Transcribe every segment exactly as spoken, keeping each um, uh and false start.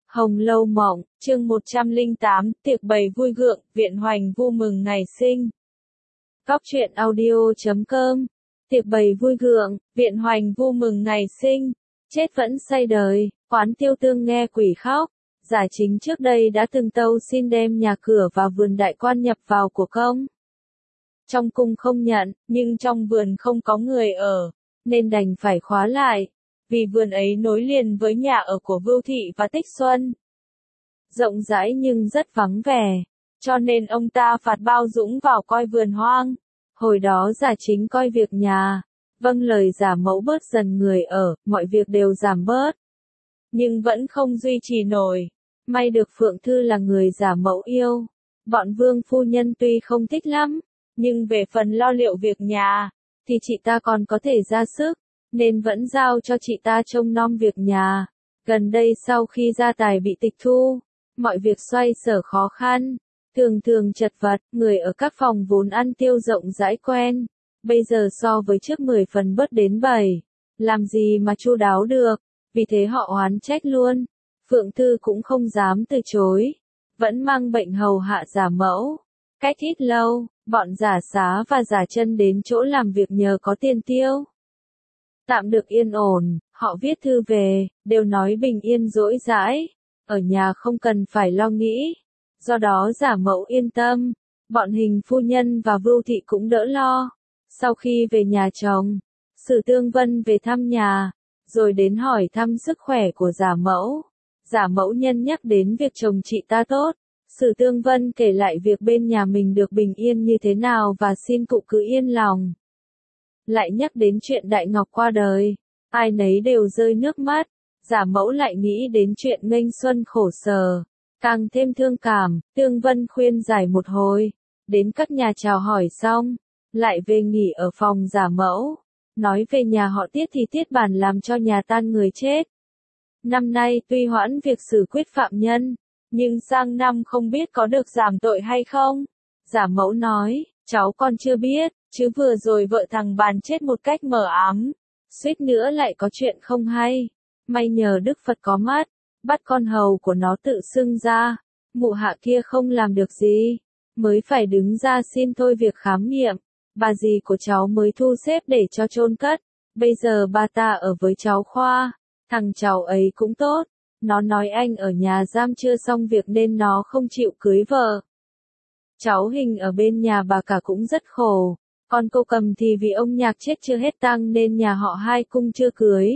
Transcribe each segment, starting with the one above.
Hồng Lâu Mộng, chương một trăm lẻ tám, tiệc bày vui gượng, viện hoành vu mừng ngày sinh. Góc truyện audio chấm com. Tiệc bày vui gượng, viện hoành vu mừng ngày sinh. Chết vẫn say đời, quán tiêu tương nghe quỷ khóc. Giả chính trước đây đã từng tâu xin đem nhà cửa và vườn đại quan nhập vào của công. Trong cung không nhận, nhưng trong vườn không có người ở, nên đành phải khóa lại. Vì vườn ấy nối liền với nhà ở của Vưu Thị và Tích Xuân. Rộng rãi nhưng rất vắng vẻ, cho nên ông ta phạt Bao Dũng vào coi vườn hoang. Hồi đó Giả Chính coi việc nhà, vâng lời Giả Mẫu bớt dần người ở, mọi việc đều giảm bớt. Nhưng vẫn không duy trì nổi. May được Phượng Thư là người Giả Mẫu yêu. Bọn Vương phu nhân tuy không thích lắm, nhưng về phần lo liệu việc nhà, thì chị ta còn có thể ra sức. Nên vẫn giao cho chị ta trông nom việc nhà. Gần đây sau khi gia tài bị tịch thu, mọi việc xoay sở khó khăn, thường thường chật vật, người ở các phòng vốn ăn tiêu rộng rãi quen, bây giờ so với trước mười phần bớt đến bảy, làm gì mà chu đáo được, vì thế họ oán trách luôn. Phượng Thư cũng không dám từ chối, vẫn mang bệnh hầu hạ Giả Mẫu. Cách ít lâu, bọn Giả Xá và Giả Chân đến chỗ làm việc nhờ có tiền tiêu. Tạm được yên ổn, họ viết thư về, đều nói bình yên rỗi rãi, ở nhà không cần phải lo nghĩ. Do đó Giả Mẫu yên tâm, bọn Hình phu nhân và Vưu Thị cũng đỡ lo. Sau khi về nhà chồng, Sử Tương Vân về thăm nhà, rồi đến hỏi thăm sức khỏe của Giả Mẫu. Giả Mẫu nhân nhắc đến việc chồng chị ta tốt, Sử Tương Vân kể lại việc bên nhà mình được bình yên như thế nào và xin cụ cứ yên lòng. Lại nhắc đến chuyện Đại Ngọc qua đời, ai nấy đều rơi nước mắt. Giả Mẫu lại nghĩ đến chuyện Nghênh Xuân khổ sở, càng thêm thương cảm. Tương Vân khuyên giải một hồi, đến các nhà chào hỏi xong, lại về nghỉ ở phòng Giả Mẫu. Nói về nhà họ Tiết thì Tiết bản làm cho nhà tan người chết. Năm nay tuy hoãn việc xử quyết phạm nhân, nhưng sang năm không biết có được giảm tội hay không. Giả Mẫu nói, cháu còn chưa biết, chứ vừa rồi vợ thằng Bàn chết một cách mờ ám, suýt nữa lại có chuyện không hay. May nhờ Đức Phật có mắt, bắt con hầu của nó tự xưng ra, mụ hạ kia không làm được gì, mới phải đứng ra xin thôi việc khám nghiệm. Bà dì của cháu mới thu xếp để cho chôn cất, bây giờ bà ta ở với cháu Khoa, thằng cháu ấy cũng tốt, nó nói anh ở nhà giam chưa xong việc nên nó không chịu cưới vợ. Cháu Hình ở bên nhà bà cả cũng rất khổ, còn cô Cầm thì vì ông Nhạc chết chưa hết tang nên nhà họ hai cung chưa cưới.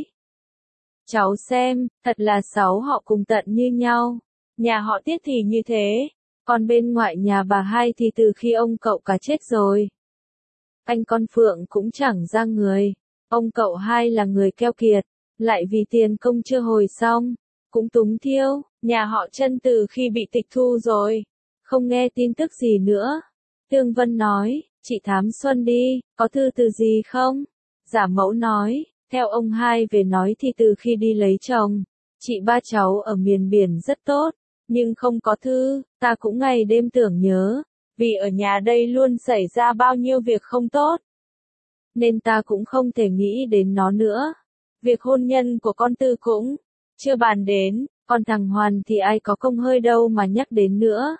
Cháu xem, thật là sáu họ cùng tận như nhau, nhà họ Tiết thì như thế, còn bên ngoại nhà bà hai thì từ khi ông cậu cả chết rồi. Anh con Phượng cũng chẳng ra người, ông cậu hai là người keo kiệt, lại vì tiền công chưa hồi xong, cũng túng thiêu, nhà họ Chân từ khi bị tịch thu rồi, không nghe tin tức gì nữa. Tương Vân nói, chị thám Xuân đi, có thư từ gì không? Giả Mẫu nói, theo ông hai về nói thì từ khi đi lấy chồng, chị ba cháu ở miền biển rất tốt, nhưng không có thư, ta cũng ngày đêm tưởng nhớ, vì ở nhà đây luôn xảy ra bao nhiêu việc không tốt. Nên ta cũng không thể nghĩ đến nó nữa. Việc hôn nhân của con Tư cũng chưa bàn đến, còn thằng Hoàn thì ai có công hơi đâu mà nhắc đến nữa.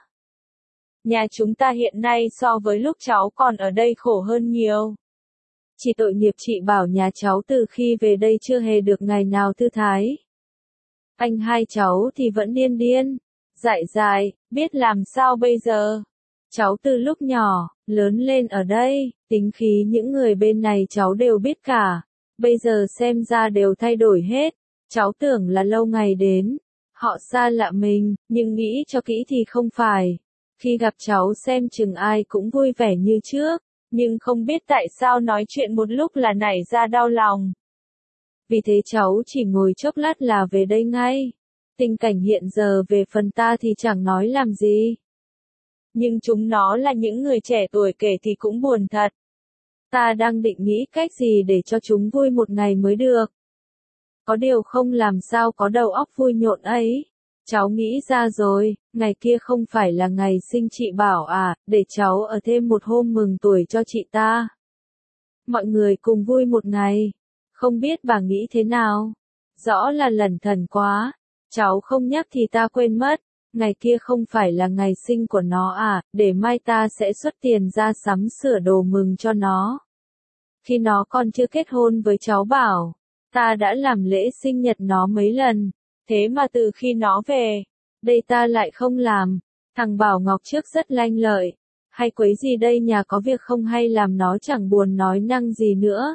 Nhà chúng ta hiện nay so với lúc cháu còn ở đây khổ hơn nhiều. Chỉ tội nghiệp chị bảo nhà cháu từ khi về đây chưa hề được ngày nào thư thái. Anh hai cháu thì vẫn điên điên, dại dại, biết làm sao bây giờ. Cháu từ lúc nhỏ, lớn lên ở đây, tính khí những người bên này cháu đều biết cả. Bây giờ xem ra đều thay đổi hết. Cháu tưởng là lâu ngày đến, họ xa lạ mình, nhưng nghĩ cho kỹ thì không phải. Khi gặp cháu xem chừng ai cũng vui vẻ như trước, nhưng không biết tại sao nói chuyện một lúc là nảy ra đau lòng. Vì thế cháu chỉ ngồi chốc lát là về đây ngay. Tình cảnh hiện giờ về phần ta thì chẳng nói làm gì. Nhưng chúng nó là những người trẻ tuổi kể thì cũng buồn thật. Ta đang định nghĩ cách gì để cho chúng vui một ngày mới được. Có điều không làm sao có đầu óc vui nhộn ấy. Cháu nghĩ ra rồi, ngày kia không phải là ngày sinh chị Bảo à, để cháu ở thêm một hôm mừng tuổi cho chị ta. Mọi người cùng vui một ngày, không biết bà nghĩ thế nào? Rõ là lẩn thẩn quá, Cháu không nhắc thì ta quên mất, ngày kia không phải là ngày sinh của nó à, để mai ta sẽ xuất tiền ra sắm sửa đồ mừng cho nó. Khi nó còn chưa kết hôn với cháu Bảo, ta đã làm lễ sinh nhật nó mấy lần, thế mà từ khi nó về, đây ta lại không làm. Thằng Bảo Ngọc trước rất lanh lợi, hay quấy gì đây, nhà có việc không hay làm nó chẳng buồn nói năng gì nữa.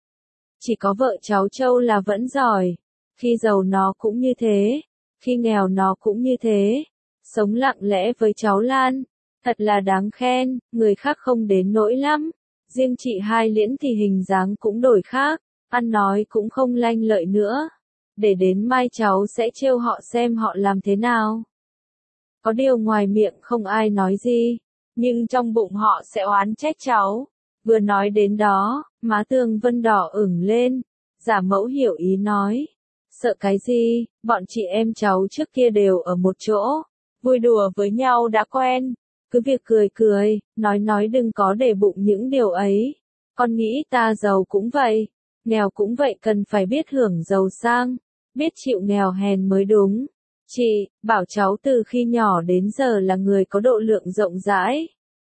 Chỉ có vợ cháu Châu là vẫn giỏi, khi giàu nó cũng như thế, khi nghèo nó cũng như thế, sống lặng lẽ với cháu Lan, thật là đáng khen, người khác không đến nỗi lắm, riêng chị Hai Liễn thì hình dáng cũng đổi khác, ăn nói cũng không lanh lợi nữa, để đến mai cháu sẽ trêu họ xem họ làm thế nào. Có điều ngoài miệng không ai nói gì, nhưng trong bụng họ sẽ oán trách cháu. Vừa nói đến đó, má Tường Vân đỏ ửng lên, Giả Mẫu hiểu ý nói. Sợ cái gì, bọn chị em cháu trước kia đều ở một chỗ, vui đùa với nhau đã quen, cứ việc cười cười, nói nói đừng có để bụng những điều ấy. Con nghĩ ta giàu cũng vậy, nghèo cũng vậy, cần phải biết hưởng giàu sang, biết chịu nghèo hèn mới đúng. Chị, bảo cháu từ khi nhỏ đến giờ là người có độ lượng rộng rãi.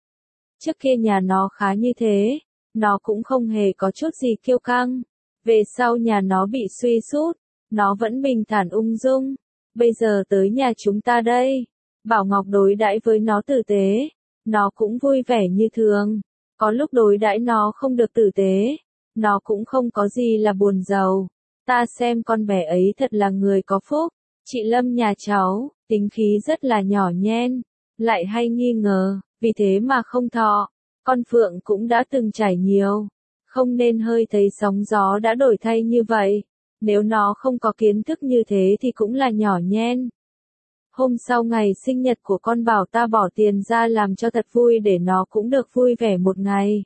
Trước kia nhà nó khá như thế, nó cũng không hề có chút gì kiêu căng. Về sau nhà nó bị suy sút, nó vẫn bình thản ung dung. Bây giờ tới nhà chúng ta đây, Bảo Ngọc đối đãi với nó tử tế, nó cũng vui vẻ như thường. Có lúc đối đãi nó không được tử tế, nó cũng không có gì là buồn rầu. Ta xem con bé ấy thật là người có phúc. Chị Lâm nhà cháu, tính khí rất là nhỏ nhen, lại hay nghi ngờ, vì thế mà không thọ. Con Phượng cũng đã từng trải nhiều, không nên hơi thấy sóng gió đã đổi thay như vậy. Nếu nó không có kiến thức như thế thì cũng là nhỏ nhen. Hôm sau ngày sinh nhật của con Bảo ta bỏ tiền ra làm cho thật vui để nó cũng được vui vẻ một ngày.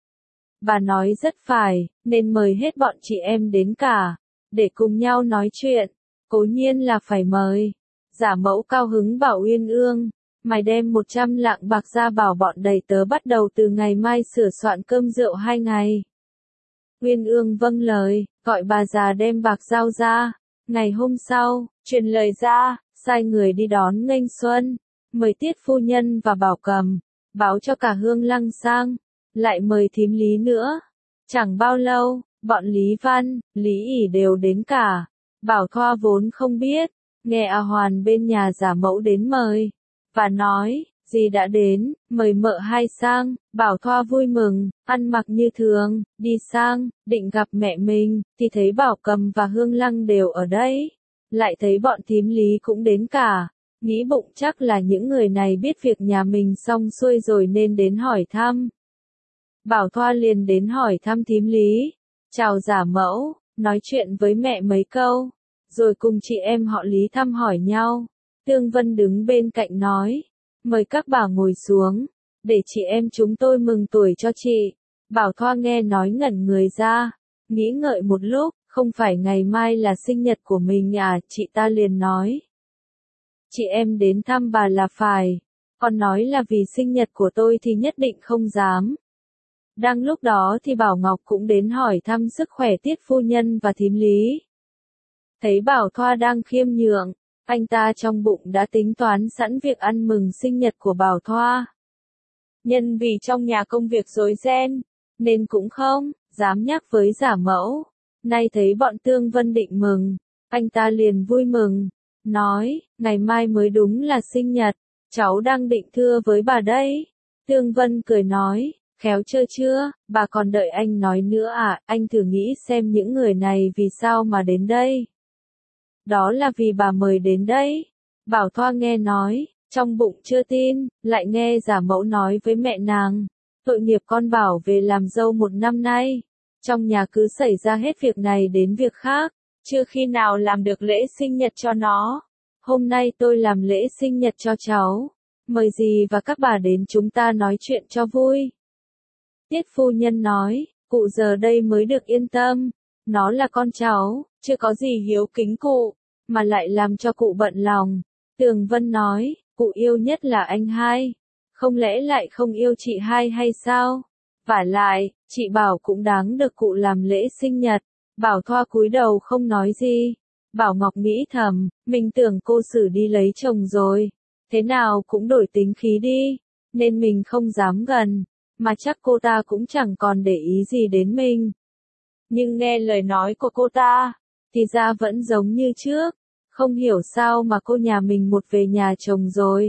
Bà nói rất phải, nên mời hết bọn chị em đến cả, để cùng nhau nói chuyện. Cố nhiên là phải mời. Giả Mẫu cao hứng bảo Uyên Ương, mày đem một trăm lạng bạc ra bảo bọn đầy tớ bắt đầu từ ngày mai sửa soạn cơm rượu hai ngày. Uyên Ương vâng lời, gọi bà già đem bạc giao ra. Ngày hôm sau, truyền lời ra, sai người đi đón nghênh xuân, mời Tiết phu nhân và Bảo Cầm, báo cho cả Hương Lăng sang, lại mời thím Lý nữa. Chẳng bao lâu, bọn Lý Văn, Lý ỉ đều đến cả. Bảo Thoa vốn không biết, nghe A Hoàn bên nhà Giả Mẫu đến mời, và nói, dì đã đến, mời mợ hai sang. Bảo Thoa vui mừng, ăn mặc như thường, đi sang, định gặp mẹ mình, thì thấy Bảo Cầm và Hương Lăng đều ở đây, lại thấy bọn thím Lý cũng đến cả, nghĩ bụng chắc là những người này biết việc nhà mình xong xuôi rồi nên đến hỏi thăm. Bảo Thoa liền đến hỏi thăm thím Lý, chào Giả Mẫu, nói chuyện với mẹ mấy câu, rồi cùng chị em họ Lý thăm hỏi nhau. Tương Vân đứng bên cạnh nói, mời các bà ngồi xuống, để chị em chúng tôi mừng tuổi cho chị. Bảo Thoa nghe nói ngẩn người ra, nghĩ ngợi một lúc, không phải ngày mai là sinh nhật của mình à, chị ta liền nói. Chị em đến thăm bà là phải, còn nói là vì sinh nhật của tôi thì nhất định không dám. Đang lúc đó thì Bảo Ngọc cũng đến hỏi thăm sức khỏe Tiết phu nhân và thím Lý. Thấy Bảo Thoa đang khiêm nhượng, anh ta trong bụng đã tính toán sẵn việc ăn mừng sinh nhật của Bảo Thoa. Nhân vì trong nhà công việc rối ren, nên cũng không dám nhắc với Giả Mẫu. Nay thấy bọn Tương Vân định mừng, anh ta liền vui mừng, nói, ngày mai mới đúng là sinh nhật, cháu đang định thưa với bà đây. Tương Vân cười nói, khéo chưa chưa, bà còn đợi anh nói nữa à, anh thử nghĩ xem những người này vì sao mà đến đây. Đó là vì bà mời đến đấy. Bảo Thoa nghe nói, trong bụng chưa tin, lại nghe Giả Mẫu nói với mẹ nàng, tội nghiệp con Bảo về làm dâu một năm nay, trong nhà cứ xảy ra hết việc này đến việc khác, chưa khi nào làm được lễ sinh nhật cho nó. Hôm nay tôi làm lễ sinh nhật cho cháu, mời dì và các bà đến chúng ta nói chuyện cho vui. Tiết phu nhân nói, cụ giờ đây mới được yên tâm, nó là con cháu, chưa có gì hiếu kính cụ, mà lại làm cho cụ bận lòng. Tường Vân nói, cụ yêu nhất là anh hai, không lẽ lại không yêu chị hai hay sao? Vả lại, chị Bảo cũng đáng được cụ làm lễ sinh nhật. Bảo Thoa cúi đầu không nói gì. Bảo Ngọc nghĩ thầm, mình tưởng cô xử đi lấy chồng rồi. Thế nào cũng đổi tính khí đi, nên mình không dám gần, mà chắc cô ta cũng chẳng còn để ý gì đến mình. Nhưng nghe lời nói của cô ta, thì ra vẫn giống như trước, không hiểu sao mà cô nhà mình một về nhà chồng rồi.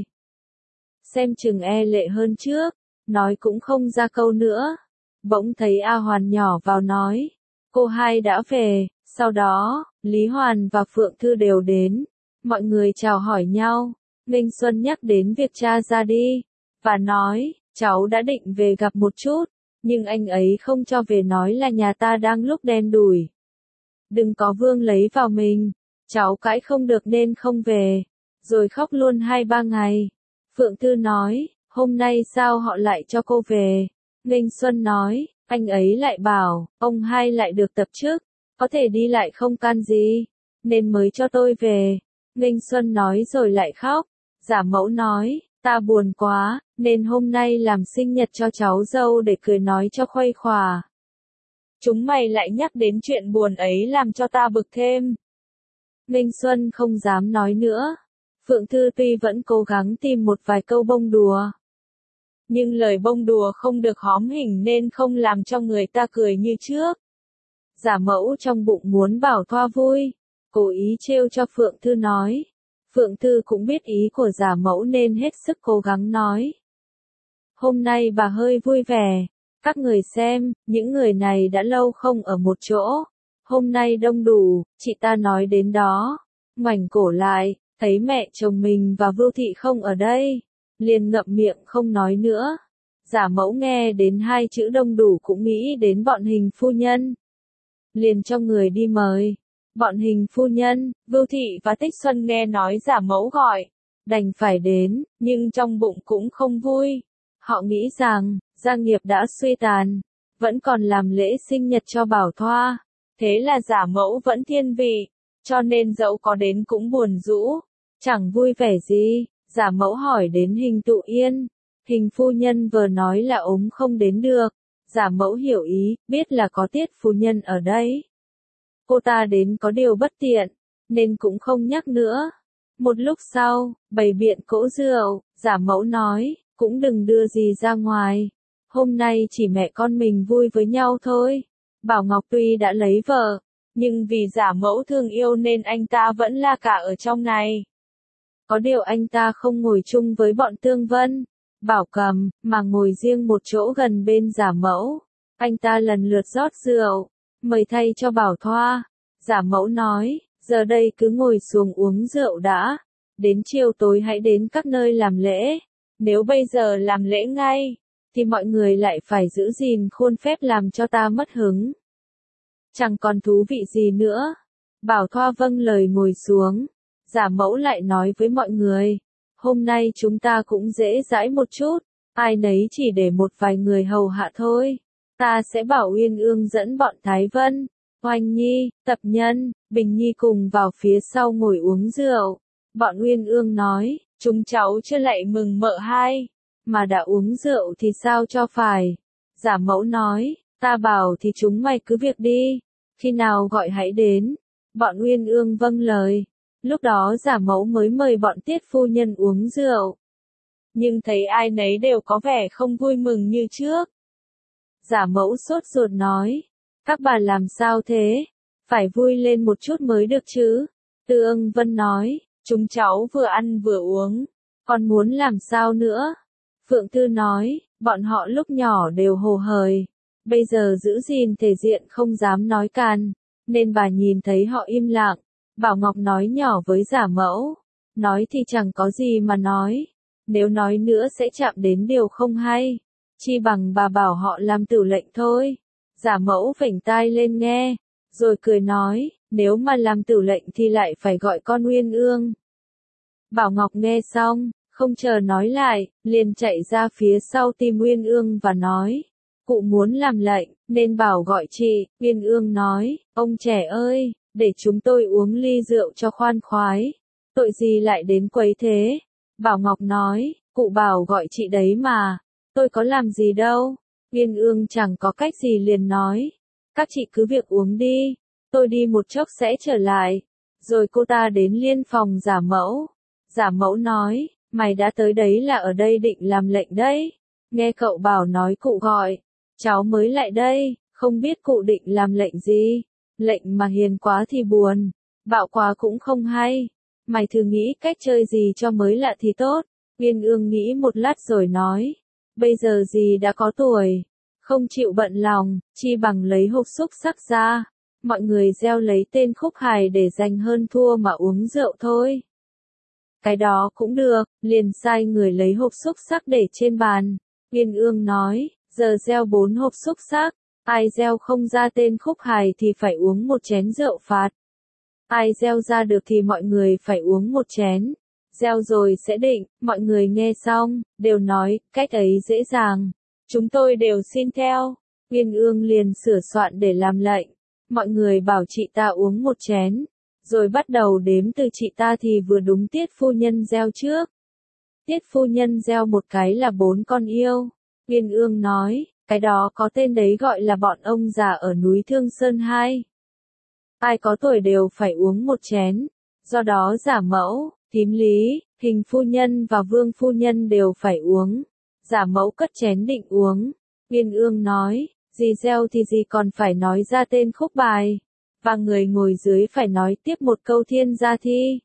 Xem chừng e lệ hơn trước, nói cũng không ra câu nữa. Bỗng thấy A Hoàn nhỏ vào nói, cô hai đã về, sau đó, Lý Hoàn và Phượng Thư đều đến. Mọi người chào hỏi nhau, Nghênh Xuân nhắc đến việc cha ra đi, và nói, cháu đã định về gặp một chút, nhưng anh ấy không cho về nói là nhà ta đang lúc đen đủi. Đừng có vương lấy vào mình, cháu cãi không được nên không về, rồi khóc luôn hai ba ngày. Phượng Thư nói, hôm nay sao họ lại cho cô về? Nghênh Xuân nói, anh ấy lại bảo, ông hai lại được tập chức, có thể đi lại không can gì, nên mới cho tôi về. Nghênh Xuân nói rồi lại khóc. Giả Mẫu nói, ta buồn quá, nên hôm nay làm sinh nhật cho cháu dâu để cười nói cho khuây khỏa. Chúng mày lại nhắc đến chuyện buồn ấy làm cho ta bực thêm. Nghênh Xuân không dám nói nữa. Phượng Thư tuy vẫn cố gắng tìm một vài câu bông đùa, nhưng lời bông đùa không được hóm hình nên không làm cho người ta cười như trước. Giả Mẫu trong bụng muốn bảo Thoa vui, cố ý trêu cho Phượng Thư nói. Phượng Thư cũng biết ý của Giả Mẫu nên hết sức cố gắng nói. Hôm nay bà hơi vui vẻ, các người xem, những người này đã lâu không ở một chỗ. Hôm nay đông đủ, chị ta nói đến đó. Ngoảnh cổ lại, thấy mẹ chồng mình và Vưu Thị không ở đây, liền ngậm miệng không nói nữa. Giả Mẫu nghe đến hai chữ đông đủ cũng nghĩ đến bọn Hình phu nhân, liền cho người đi mời. Bọn Hình phu nhân, Vưu Thị và Tích Xuân nghe nói Giả Mẫu gọi, đành phải đến, nhưng trong bụng cũng không vui. Họ nghĩ rằng, gia nghiệp đã suy tàn, vẫn còn làm lễ sinh nhật cho Bảo Thoa, thế là Giả Mẫu vẫn thiên vị, cho nên dẫu có đến cũng buồn rũ, chẳng vui vẻ gì. Giả Mẫu hỏi đến Hình Tụ Yên, Hình phu nhân vừa nói là ốm không đến được. Giả Mẫu hiểu ý, biết là có Tiết phu nhân ở đây. Cô ta đến có điều bất tiện, nên cũng không nhắc nữa. Một lúc sau, bày biện cỗ rượu, Giả Mẫu nói, cũng đừng đưa gì ra ngoài. Hôm nay chỉ mẹ con mình vui với nhau thôi. Bảo Ngọc tuy đã lấy vợ, nhưng vì Giả Mẫu thương yêu nên anh ta vẫn la cả ở trong này. Có điều anh ta không ngồi chung với bọn Tương Vân, Bảo Cầm, mà ngồi riêng một chỗ gần bên Giả Mẫu. Anh ta lần lượt rót rượu, mời thay cho Bảo Thoa. Giả Mẫu nói, giờ đây cứ ngồi xuống uống rượu đã, đến chiều tối hãy đến các nơi làm lễ. Nếu bây giờ làm lễ ngay, thì mọi người lại phải giữ gìn khuôn phép làm cho ta mất hứng. Chẳng còn thú vị gì nữa. Bảo Thoa vâng lời ngồi xuống. Giả Mẫu lại nói với mọi người, hôm nay chúng ta cũng dễ dãi một chút, ai nấy chỉ để một vài người hầu hạ thôi. Ta sẽ bảo Uyên Ương dẫn bọn Thái Vân, Oanh Nhi, Tập Nhân, Bình Nhi cùng vào phía sau ngồi uống rượu. Bọn Uyên Ương nói, chúng cháu chưa lại mừng mợ hai, mà đã uống rượu thì sao cho phải. Giả Mẫu nói, ta bảo thì chúng mày cứ việc đi, khi nào gọi hãy đến. Bọn Uyên Ương vâng lời. Lúc đó Giả Mẫu mới mời bọn Tiết phu nhân uống rượu. Nhưng thấy ai nấy đều có vẻ không vui mừng như trước. Giả Mẫu sốt ruột nói, các bà làm sao thế? Phải vui lên một chút mới được chứ. Tư Ưng Vân nói, chúng cháu vừa ăn vừa uống, còn muốn làm sao nữa? Phượng Thư nói, bọn họ lúc nhỏ đều hồ hởi, bây giờ giữ gìn thể diện không dám nói càn, nên bà nhìn thấy họ im lặng. Bảo Ngọc nói nhỏ với Giả Mẫu, nói thì chẳng có gì mà nói, nếu nói nữa sẽ chạm đến điều không hay, chi bằng bà bảo họ làm tửu lệnh thôi. Giả Mẫu phểnh tai lên nghe, rồi cười nói, nếu mà làm tửu lệnh thì lại phải gọi con Uyên Ương. Bảo Ngọc nghe xong, không chờ nói lại, liền chạy ra phía sau tìm Uyên Ương và nói, cụ muốn làm lệnh, nên bảo gọi chị. Uyên Ương nói, ông trẻ ơi, để chúng tôi uống ly rượu cho khoan khoái, tội gì lại đến quấy thế. Bảo Ngọc nói, cụ bảo gọi chị đấy mà, tôi có làm gì đâu. Uyên Ương chẳng có cách gì liền nói, các chị cứ việc uống đi, tôi đi một chốc sẽ trở lại. Rồi cô ta đến liên phòng giả mẫu. Giả mẫu nói, mày đã tới đấy là ở đây định làm lệnh đấy. Nghe cậu bảo nói cụ gọi, cháu mới lại đây, không biết cụ định làm lệnh gì. Lệnh mà hiền quá thì buồn, bạo quá cũng không hay. Mày thử nghĩ cách chơi gì cho mới lạ thì tốt. Uyên Ương nghĩ một lát rồi nói, bây giờ dì đã có tuổi, không chịu bận lòng, chi bằng lấy hộp xúc xắc ra. Mọi người gieo lấy tên khúc hài để giành hơn thua mà uống rượu thôi. Cái đó cũng được, liền sai người lấy hộp xúc xắc để trên bàn. Uyên Ương nói, giờ gieo bốn hộp xúc xắc, ai gieo không ra tên khúc hài thì phải uống một chén rượu phạt. Ai gieo ra được thì mọi người phải uống một chén. Gieo rồi sẽ định, mọi người nghe xong, đều nói, cách ấy dễ dàng. Chúng tôi đều xin theo. Uyên Ương liền sửa soạn để làm lệnh. Mọi người bảo chị ta uống một chén. Rồi bắt đầu đếm từ chị ta thì vừa đúng Tiết phu nhân gieo trước. Tiết phu nhân gieo một cái là bốn con yêu. Uyên Ương nói, cái đó có tên đấy gọi là bọn ông già ở núi Thương Sơn hai. Ai có tuổi đều phải uống một chén. Do đó giả mẫu, thím lý, hình phu nhân và vương phu nhân đều phải uống. Giả mẫu cất chén định uống. Uyên Ương nói, dì gieo thì dì còn phải nói ra tên khúc bài. Và người ngồi dưới phải nói tiếp một câu thiên gia thi.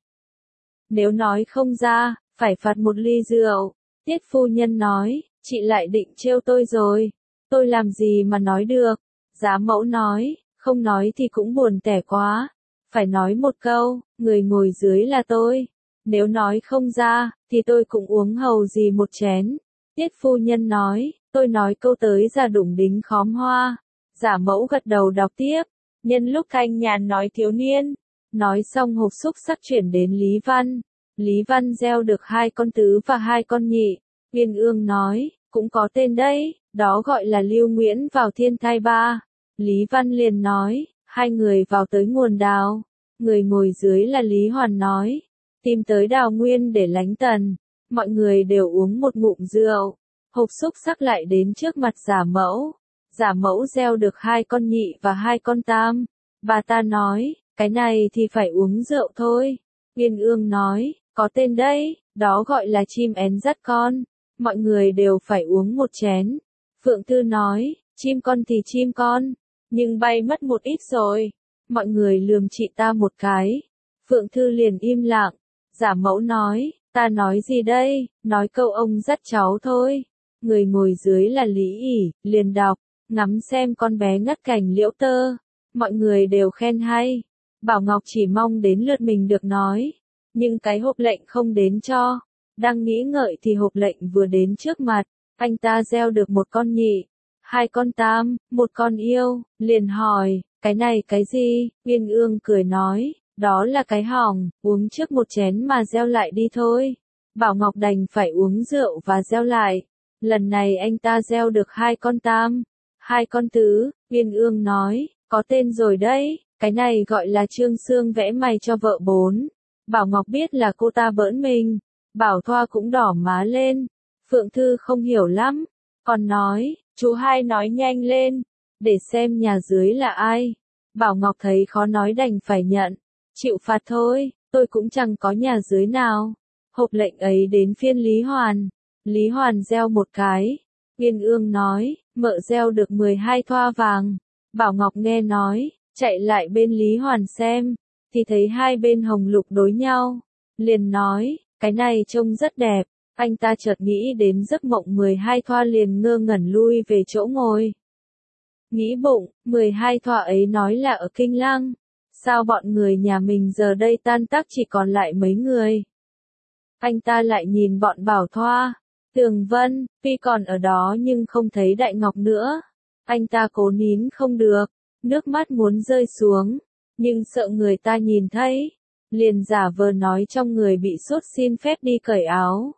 Nếu nói không ra, phải phạt một ly rượu. Tiết phu nhân nói, chị lại định trêu tôi rồi. Tôi làm gì mà nói được. Giá mẫu nói, không nói thì cũng buồn tẻ quá. Phải nói một câu, người ngồi dưới là tôi. Nếu nói không ra, thì tôi cũng uống hầu gì một chén. Tiết phu nhân nói, tôi nói câu tới ra đụng đính khóm hoa. Giả mẫu gật đầu đọc tiếp. Nhân lúc Thanh Nhàn nói thiếu niên. Nói xong hộp xúc sắc chuyển đến Lý Văn. Lý Văn gieo được hai con tứ và hai con nhị. Uyên Ương nói, cũng có tên đấy, đó gọi là Lưu Nguyễn vào thiên thai ba. Lý Văn liền nói, hai người vào tới nguồn đào. Người ngồi dưới là Lý Hoàn nói, tìm tới đào nguyên để lánh tần. Mọi người đều uống một ngụm rượu. Hộp xúc sắc lại đến trước mặt giả mẫu. Giả mẫu gieo được hai con nhị và hai con tam. Bà ta nói, cái này thì phải uống rượu thôi. Uyên Ương nói, có tên đấy, đó gọi là chim én dắt con. Mọi người đều phải uống một chén. Phượng Thư nói, chim con thì chim con, nhưng bay mất một ít rồi. Mọi người lườm chị ta một cái. Phượng Thư liền im lặng. Giả mẫu nói, ta nói gì đây, nói câu ông dắt cháu thôi. Người ngồi dưới là Lý ỉ, liền đọc, ngắm xem con bé ngắt cành liễu tơ. Mọi người đều khen hay. Bảo Ngọc chỉ mong đến lượt mình được nói. Nhưng cái hộp lệnh không đến cho. Đang nghĩ ngợi thì hộp lệnh vừa đến trước mặt. Anh ta gieo được một con nhị, hai con tam, một con yêu, liền hỏi, cái này cái gì? Uyên Ương cười nói, đó là cái hỏng, uống trước một chén mà gieo lại đi thôi. Bảo Ngọc đành phải uống rượu và gieo lại. Lần này anh ta gieo được hai con tam, hai con tứ. Uyên Ương nói, có tên rồi đấy, cái này gọi là Trương Sương vẽ mày cho vợ bốn. Bảo Ngọc biết là cô ta bỡn mình. Bảo Thoa cũng đỏ má lên. Phượng Thư không hiểu lắm. Còn nói, chú hai nói nhanh lên. Để xem nhà dưới là ai. Bảo Ngọc thấy khó nói đành phải nhận. Chịu phạt thôi, tôi cũng chẳng có nhà dưới nào. Hộp lệnh ấy đến phiên Lý Hoàn. Lý Hoàn gieo một cái. Uyên Ương nói, mợ gieo được mười hai thoa vàng. Bảo Ngọc nghe nói, chạy lại bên Lý Hoàn xem. Thì thấy hai bên hồng lục đối nhau. Liền nói, cái này trông rất đẹp. Anh ta chợt nghĩ đến giấc mộng mười hai thoa liền ngơ ngẩn lui về chỗ ngồi. Nghĩ bụng, mười hai thoa ấy nói là ở Kinh Lăng. Sao bọn người nhà mình giờ đây tan tác chỉ còn lại mấy người? Anh ta lại nhìn bọn Bảo Thoa, Tường Vân, tuy còn ở đó nhưng không thấy Đại Ngọc nữa. Anh ta cố nín không được, nước mắt muốn rơi xuống, nhưng sợ người ta nhìn thấy. Liền giả vờ nói trong người bị sốt xin phép đi cởi áo.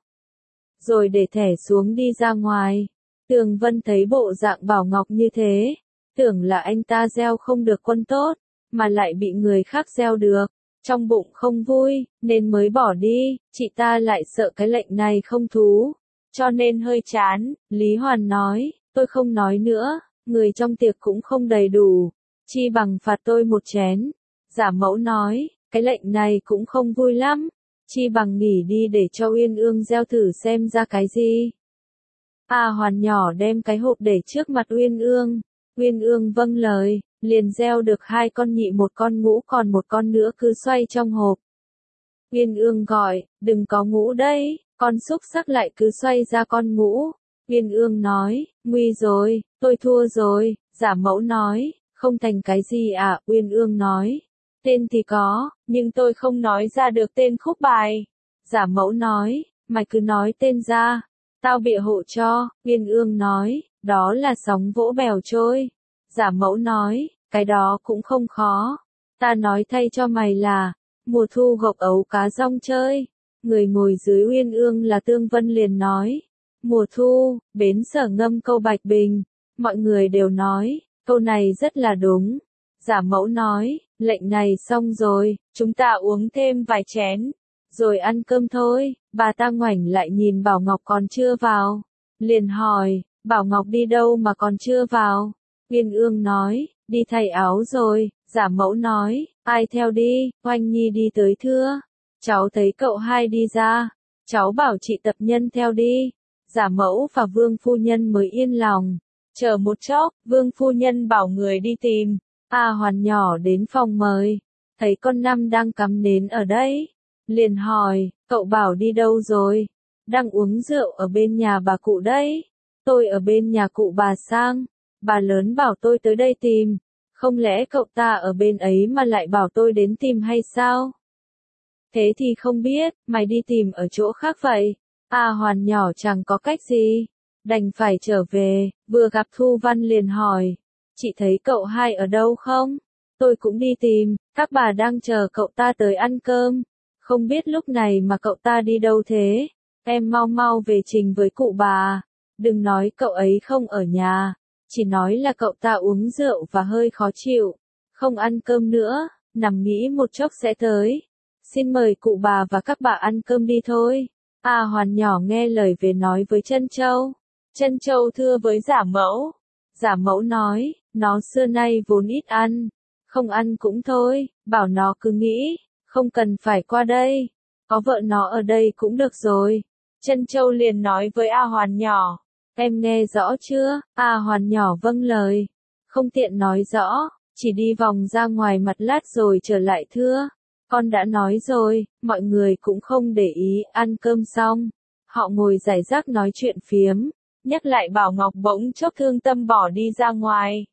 Rồi để thẻ xuống đi ra ngoài. Tường Vân thấy bộ dạng Bảo Ngọc như thế. Tưởng là anh ta gieo không được quân tốt. Mà lại bị người khác gieo được. Trong bụng không vui, nên mới bỏ đi. Chị ta lại sợ cái lệnh này không thú. Cho nên hơi chán. Lý Hoàn nói, tôi không nói nữa. Người trong tiệc cũng không đầy đủ. Chi bằng phạt tôi một chén. Giả mẫu nói, cái lệnh này cũng không vui lắm, chi bằng nghỉ đi để cho Uyên Ương gieo thử xem ra cái gì. A Hoàn nhỏ đem cái hộp để trước mặt Uyên Ương, Uyên Ương vâng lời, liền gieo được hai con nhị một con ngũ còn một con nữa cứ xoay trong hộp. Uyên Ương gọi, đừng có ngũ đây, con xúc sắc lại cứ xoay ra con ngũ. Uyên Ương nói, nguy rồi, tôi thua rồi. Giả Mẫu nói, không thành cái gì à. Uyên Ương nói, tên thì có, nhưng tôi không nói ra được tên khúc bài. Giả Mẫu nói, mày cứ nói tên ra, tao bịa hộ cho. Uyên Ương nói, đó là sóng vỗ bèo trôi. Giả Mẫu nói, cái đó cũng không khó, ta nói thay cho mày là mùa thu gộc ấu cá rong chơi. Người ngồi dưới Uyên Ương là Tương Vân liền nói, mùa thu, bến Sở ngâm câu Bạch Bình. Mọi người đều nói, câu này rất là đúng. Giả Mẫu nói, lệnh này xong rồi, chúng ta uống thêm vài chén, rồi ăn cơm thôi. Bà ta ngoảnh lại nhìn Bảo Ngọc còn chưa vào, liền hỏi, Bảo Ngọc đi đâu mà còn chưa vào? Uyên Ương nói, đi thay áo rồi. Giả Mẫu nói, ai theo đi? Oanh Nhi đi tới thưa. Cháu thấy cậu hai đi ra, cháu bảo chị Tập Nhân theo đi. Giả Mẫu và Vương phu nhân mới yên lòng. Chờ một chốc, Vương phu nhân bảo người đi tìm. A Hoàn nhỏ đến phòng mời, thấy con Năm đang cắm nến ở đây, liền hỏi, cậu Bảo đi đâu rồi? Đang uống rượu ở bên nhà bà cụ đấy. Tôi ở bên nhà cụ bà Sang, bà lớn bảo tôi tới đây tìm. Không lẽ cậu ta ở bên ấy mà lại bảo tôi đến tìm hay sao? Thế thì không biết, mày đi tìm ở chỗ khác vậy. A Hoàn nhỏ chẳng có cách gì, đành phải trở về. Vừa gặp Thu Văn liền hỏi, chị thấy cậu hai ở đâu không? Tôi cũng đi tìm, các bà đang chờ cậu ta tới ăn cơm. Không biết lúc này mà cậu ta đi đâu thế? Em mau mau về trình với cụ bà. Đừng nói cậu ấy không ở nhà, chỉ nói là cậu ta uống rượu và hơi khó chịu, không ăn cơm nữa, nằm nghỉ một chốc sẽ tới. Xin mời cụ bà và các bà ăn cơm đi thôi. A Hoàn nhỏ nghe lời về nói với Trân Châu. Trân Châu thưa với Giả Mẫu. Giả Mẫu nói, nó xưa nay vốn ít ăn, không ăn cũng thôi, bảo nó cứ nghĩ, không cần phải qua đây, có vợ nó ở đây cũng được rồi. Trân Châu liền nói với A Hoàn nhỏ, em nghe rõ chưa? A Hoàn nhỏ vâng lời, không tiện nói rõ, chỉ đi vòng ra ngoài mặt lát rồi trở lại thưa. Con đã nói rồi, mọi người cũng không để ý. Ăn cơm xong, họ ngồi rải rác nói chuyện phiếm, nhắc lại Bảo Ngọc bỗng chốc thương tâm bỏ đi ra ngoài.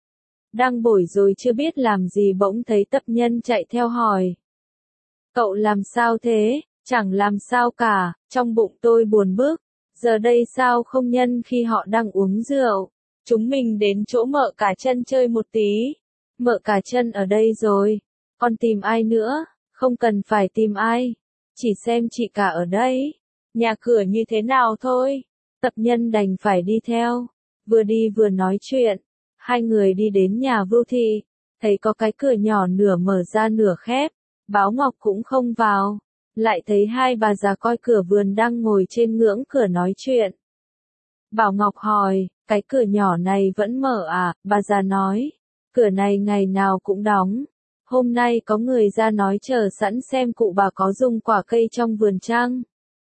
Đang bổi rồi chưa biết làm gì bỗng thấy Tập Nhân chạy theo hỏi, cậu làm sao thế? Chẳng làm sao cả, trong bụng tôi buồn bực. Giờ đây sao không nhân khi họ đang uống rượu, chúng mình đến chỗ Mợ Cả Chân chơi một tí. Mợ Cả Chân ở đây rồi, còn tìm ai nữa? Không cần phải tìm ai, chỉ xem chị cả ở đây, nhà cửa như thế nào thôi. Tập Nhân đành phải đi theo, vừa đi vừa nói chuyện. Hai người đi đến nhà Vưu Thị, thấy có cái cửa nhỏ nửa mở ra nửa khép, Báo Ngọc cũng không vào, lại thấy hai bà già coi cửa vườn đang ngồi trên ngưỡng cửa nói chuyện. Bảo Ngọc hỏi, cái cửa nhỏ này vẫn mở à? Bà già nói, cửa này ngày nào cũng đóng. Hôm nay có người ra nói chờ sẵn xem cụ bà có dùng quả cây trong vườn chăng,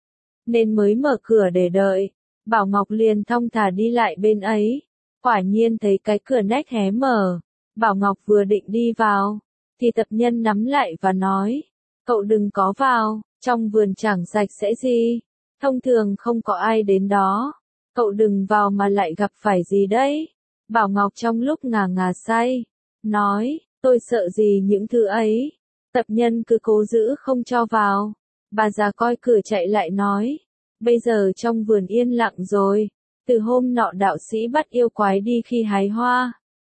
nên mới mở cửa để đợi. Bảo Ngọc liền thong thả đi lại bên ấy, quả nhiên thấy cái cửa nách hé mở. Bảo Ngọc vừa định đi vào, thì Tập Nhân nắm lại và nói, cậu đừng có vào, trong vườn chẳng sạch sẽ gì, thông thường không có ai đến đó, cậu đừng vào mà lại gặp phải gì đấy. Bảo Ngọc trong lúc ngà ngà say, nói, tôi sợ gì những thứ ấy. Tập Nhân cứ cố giữ không cho vào. Bà già coi cửa chạy lại nói, bây giờ trong vườn yên lặng rồi, từ hôm nọ đạo sĩ bắt yêu quái đi khi hái hoa,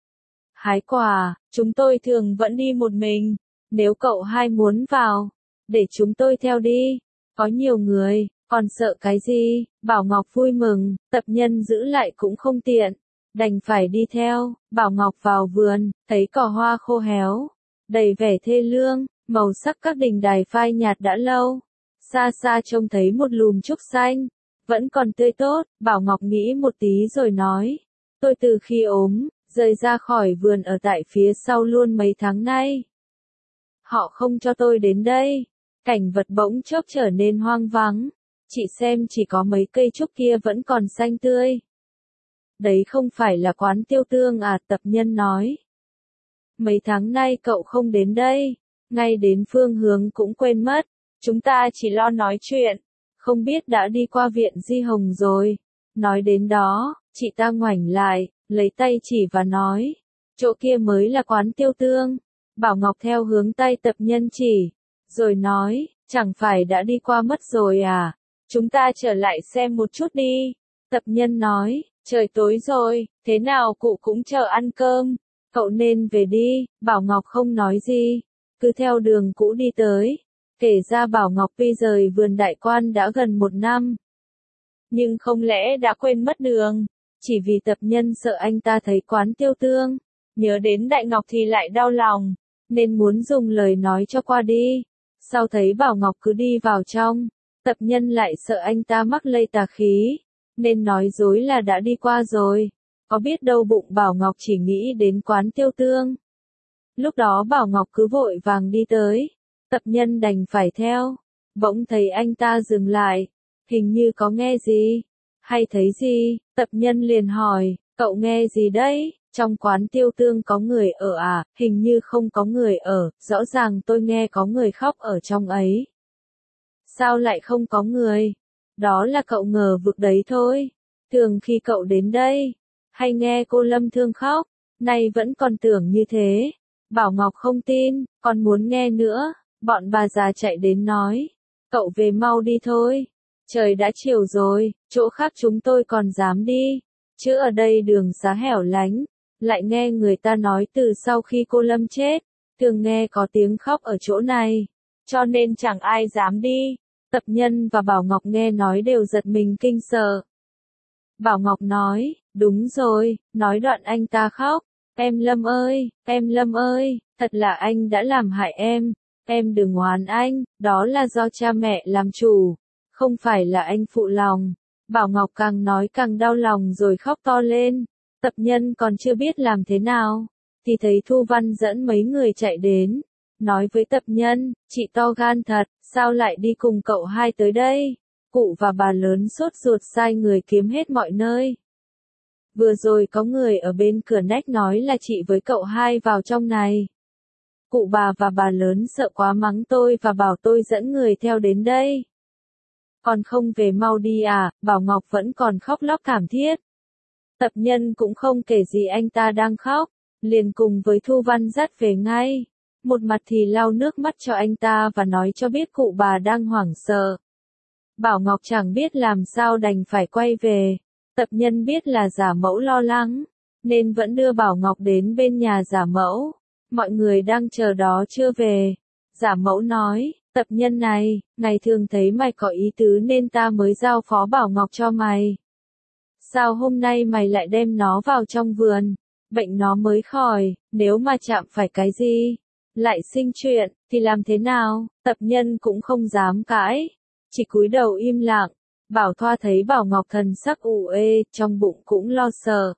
hái quả, chúng tôi thường vẫn đi một mình. Nếu cậu hai muốn vào, để chúng tôi theo đi, có nhiều người, còn sợ cái gì? Bảo Ngọc vui mừng, Tập Nhân giữ lại cũng không tiện, đành phải đi theo. Bảo Ngọc vào vườn, thấy cỏ hoa khô héo, đầy vẻ thê lương, màu sắc các đình đài phai nhạt đã lâu. Xa xa trông thấy một lùm trúc xanh, vẫn còn tươi tốt. Bảo Ngọc nghĩ một tí rồi nói, tôi từ khi ốm, rời ra khỏi vườn ở tại phía sau luôn mấy tháng nay. Họ không cho tôi đến đây. Cảnh vật bỗng chốc trở nên hoang vắng. Chị xem chỉ có mấy cây trúc kia vẫn còn xanh tươi. Đấy không phải là quán Tiêu Tương à, tập nhân nói. Mấy tháng nay cậu không đến đây, ngay đến phương hướng cũng quên mất. Chúng ta chỉ lo nói chuyện, không biết đã đi qua viện Di Hồng rồi. Nói đến đó, chị ta ngoảnh lại, lấy tay chỉ và nói, chỗ kia mới là quán Tiêu Tương. Bảo Ngọc theo hướng tay tập nhân chỉ, rồi nói, chẳng phải đã đi qua mất rồi à, chúng ta trở lại xem một chút đi. Tập nhân nói, trời tối rồi, thế nào cụ cũng chờ ăn cơm, cậu nên về đi. Bảo Ngọc không nói gì, cứ theo đường cũ đi tới. Kể ra Bảo Ngọc đi rời vườn đại quan đã gần một năm. Nhưng không lẽ đã quên mất đường, chỉ vì tập nhân sợ anh ta thấy quán Tiêu Tương, nhớ đến Đại Ngọc thì lại đau lòng, nên muốn dùng lời nói cho qua đi. Sau thấy Bảo Ngọc cứ đi vào trong, tập nhân lại sợ anh ta mắc lây tà khí, nên nói dối là đã đi qua rồi. Có biết đâu bụng Bảo Ngọc chỉ nghĩ đến quán Tiêu Tương. Lúc đó Bảo Ngọc cứ vội vàng đi tới, tập nhân đành phải theo. Bỗng thấy anh ta dừng lại, hình như có nghe gì, hay thấy gì, tập nhân liền hỏi, cậu nghe gì đấy, trong quán Tiêu Tương có người ở à, hình như không có người ở, rõ ràng tôi nghe có người khóc ở trong ấy. Sao lại không có người? Đó là cậu ngờ vực đấy thôi. Thường khi cậu đến đây, hay nghe cô Lâm Thương khóc, nay vẫn còn tưởng như thế. Bảo Ngọc không tin, còn muốn nghe nữa. Bọn bà già chạy đến nói, cậu về mau đi thôi. Trời đã chiều rồi, chỗ khác chúng tôi còn dám đi. Chứ ở đây đường xá hẻo lánh. Lại nghe người ta nói từ sau khi cô Lâm chết, thường nghe có tiếng khóc ở chỗ này. Cho nên chẳng ai dám đi. Tập nhân và Bảo Ngọc nghe nói đều giật mình kinh sợ. Bảo Ngọc nói, đúng rồi, nói đoạn anh ta khóc. Em Lâm ơi, em Lâm ơi, thật là anh đã làm hại em. Em đừng oán anh, đó là do cha mẹ làm chủ, không phải là anh phụ lòng. Bảo Ngọc càng nói càng đau lòng rồi khóc to lên. Tập nhân còn chưa biết làm thế nào, thì thấy Thu Văn dẫn mấy người chạy đến. Nói với tập nhân, chị to gan thật, sao lại đi cùng cậu hai tới đây? Cụ và bà lớn sốt ruột sai người kiếm hết mọi nơi. Vừa rồi có người ở bên cửa nách nói là chị với cậu hai vào trong này. Cụ bà và bà lớn sợ quá mắng tôi và bảo tôi dẫn người theo đến đây. Còn không về mau đi à, Bảo Ngọc vẫn còn khóc lóc thảm thiết. Tập nhân cũng không kể gì anh ta đang khóc, liền cùng với Thu Văn dắt về ngay. Một mặt thì lau nước mắt cho anh ta và nói cho biết cụ bà đang hoảng sợ. Bảo Ngọc chẳng biết làm sao đành phải quay về. Tập nhân biết là giả mẫu lo lắng, nên vẫn đưa Bảo Ngọc đến bên nhà giả mẫu. Mọi người đang chờ đó chưa về. Giả mẫu nói, tập nhân này, ngày thường thấy mày có ý tứ nên ta mới giao phó Bảo Ngọc cho mày. Sao hôm nay mày lại đem nó vào trong vườn? Bệnh nó mới khỏi, nếu mà chạm phải cái gì, lại sinh chuyện, thì làm thế nào? Tập nhân cũng không dám cãi, chỉ cúi đầu im lặng. Bảo Thoa thấy Bảo Ngọc thần sắc ủ ê, trong bụng cũng lo sợ.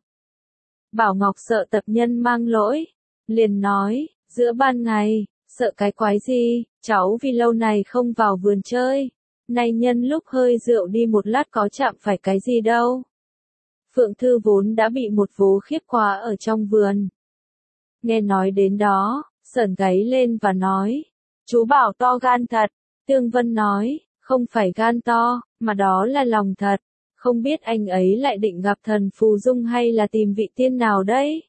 Bảo Ngọc sợ tập nhân mang lỗi, liền nói, giữa ban ngày, sợ cái quái gì, cháu vì lâu này không vào vườn chơi, nay nhân lúc hơi rượu đi một lát có chạm phải cái gì đâu. Phượng Thư vốn đã bị một vố khiếp quá ở trong vườn. Nghe nói đến đó, sởn gáy lên và nói, chú Bảo to gan thật. Tương Vân nói, không phải gan to, mà đó là lòng thật. Không biết anh ấy lại định gặp thần phù dung hay là tìm vị tiên nào đấy.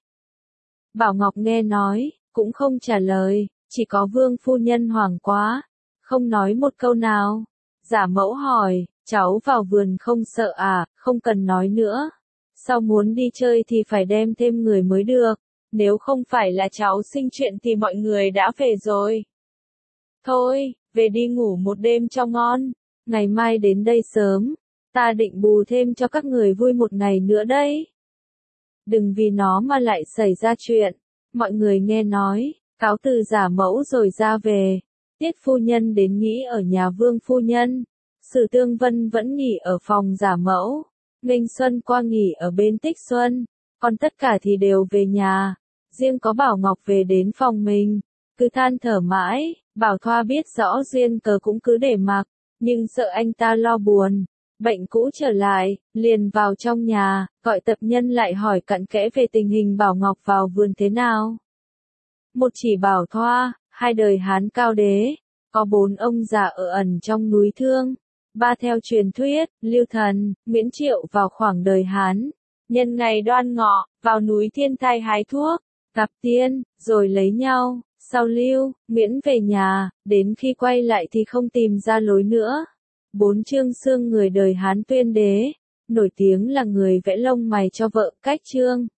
Bảo Ngọc nghe nói, cũng không trả lời, chỉ có Vương phu nhân hoảng quá, không nói một câu nào. Giả mẫu hỏi, cháu vào vườn không sợ à, không cần nói nữa. Sao muốn đi chơi thì phải đem thêm người mới được, nếu không phải là cháu sinh chuyện thì mọi người đã về rồi. Thôi, về đi ngủ một đêm cho ngon, ngày mai đến đây sớm, ta định bù thêm cho các người vui một ngày nữa đấy. Đừng vì nó mà lại xảy ra chuyện. Mọi người nghe nói, cáo từ giả mẫu rồi ra về. Tiết phu nhân đến nghỉ ở nhà Vương phu nhân. Sử Tương Vân vẫn nghỉ ở phòng giả mẫu. Nghênh Xuân qua nghỉ ở bên Tích Xuân. Còn tất cả thì đều về nhà. Riêng có Bảo Ngọc về đến phòng mình. cứ than thở mãi, Bảo Thoa biết rõ duyên cớ cũng cứ để mặc, nhưng sợ anh ta lo buồn. Bệnh cũ trở lại, liền vào trong nhà, gọi Tập Nhân lại hỏi cặn kẽ về tình hình Bảo Ngọc vào vườn thế nào. Một chỉ Bảo Thoa, hai đời Hán cao đế, có bốn ông già ở ẩn trong núi Thương. Ba theo truyền thuyết, Lưu Thần, Miễn Triệu vào khoảng đời Hán. Nhân ngày đoan ngọ, vào núi Thiên Thai hái thuốc, gặp tiên, rồi lấy nhau. Sau Lưu, Miễn về nhà, đến khi quay lại thì không tìm ra lối nữa. Bốn Trương Xương người đời Hán Tuyên đế, nổi tiếng là người vẽ lông mày cho vợ. Cách Trương